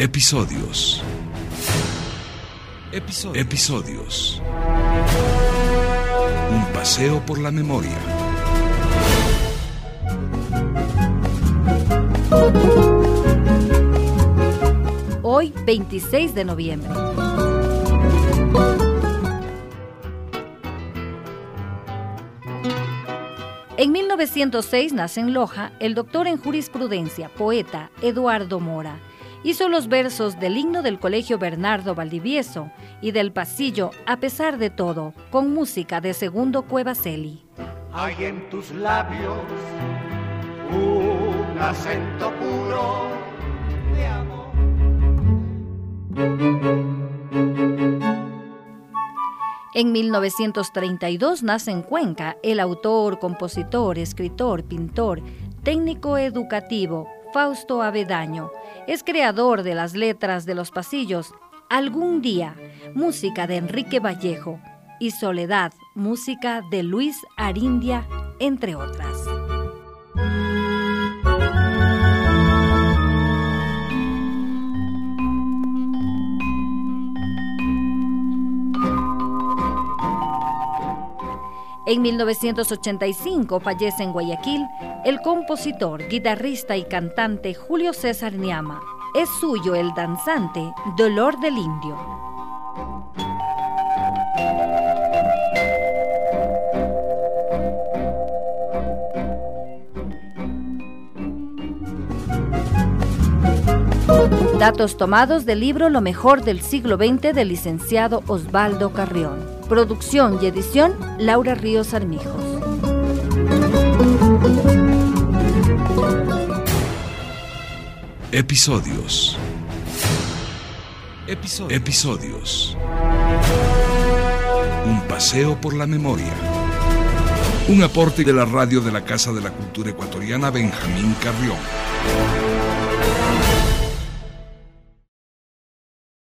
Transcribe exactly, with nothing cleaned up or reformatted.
Episodios. Episodios. Episodios. Un paseo por la memoria. Hoy, veintiséis de noviembre. En mil novecientos seis nace en Loja el doctor en jurisprudencia, poeta Eduardo Mora. Hizo los versos del himno del Colegio Bernardo Valdivieso y del pasillo A pesar de todo, con música de Segundo Cuevaceli. Hay en tus labios un acento puro de amor. En mil novecientos treinta y dos nace en Cuenca el autor, compositor, escritor, pintor, técnico educativo Fausto Avedaño. Es creador de las letras de los pasillos Algún día, música de Enrique Vallejo, y Soledad, música de Luis Arindia, entre otras. En mil novecientos ochenta y cinco fallece en Guayaquil el compositor, guitarrista y cantante Julio César Niama. Es suyo el danzante Dolor del Indio. Datos tomados del libro Lo mejor del siglo veinte del licenciado Osvaldo Carrión. Producción y edición, Laura Ríos Armijos. Episodios. Episodios. Episodios. Un paseo por la memoria. Un aporte de la radio de la Casa de la Cultura Ecuatoriana Benjamín Carrión.